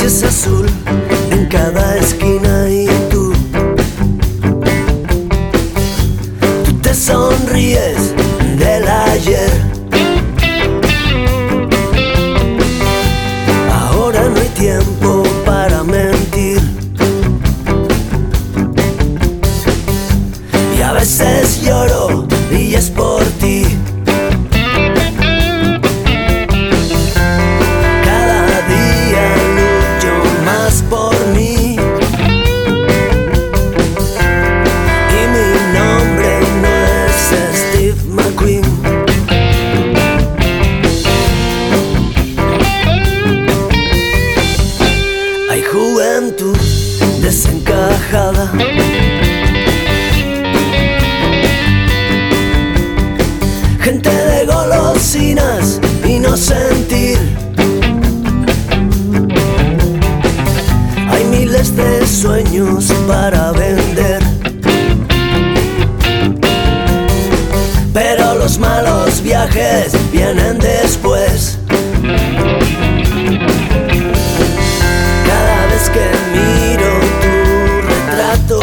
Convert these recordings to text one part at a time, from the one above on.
noche es azul en cada esquina y tú te sonríes del ayer. Ahora no hay tiempo para mentir y a veces lloro y es por ti. Juventud desencajada, gente de golosinas y no sentir. Hay miles de sueños para vender, pero los malos viajes vienen después. Que miro tu retrato,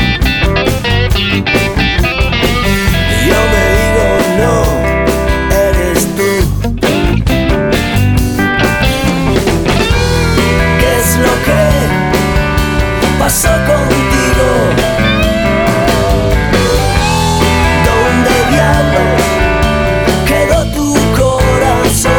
yo me digo no, eres tú. ¿Qué es lo que pasó contigo? ¿Dónde diablos quedó tu corazón?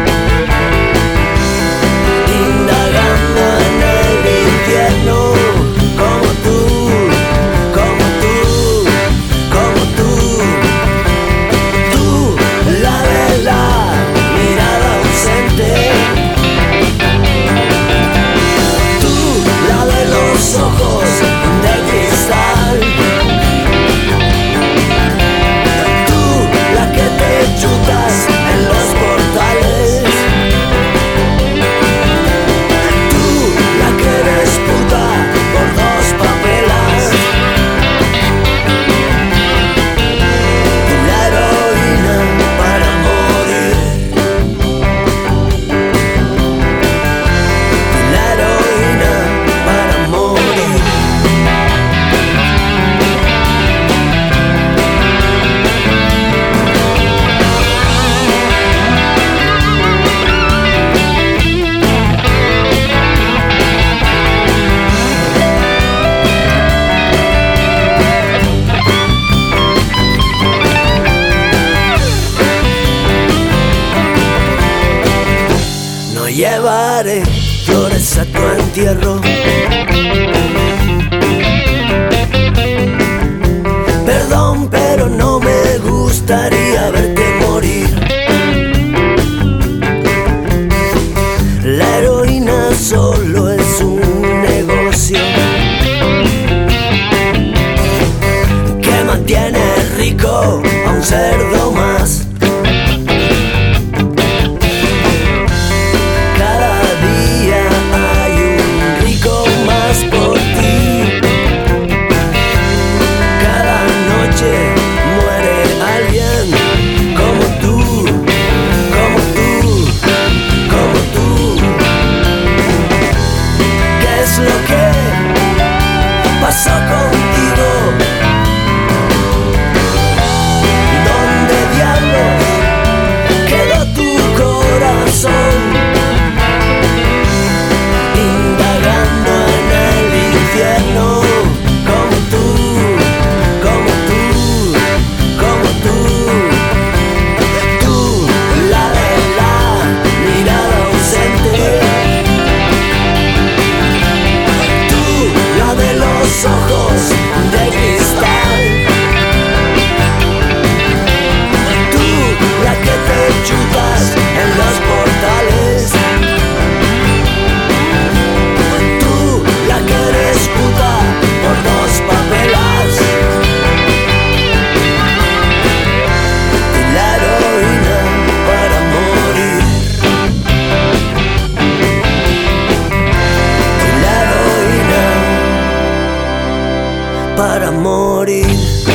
Llevaré flores a tu entierro, perdón, pero no me gustaría verte morir. La heroína solo es un negocio que mantiene rico a un cerdo más. Pasó contigo, ¿dónde diablos quedó tu corazón? Indagando en el infierno, como tú, como tú, como tú. Tú, la de la mirada ausente, tú, la de los ojos de cristal, tú, la que te chutas en los portales, tú, la que eres puta por dos papelas, tú, la heroína para morir, tú, la heroína para morir.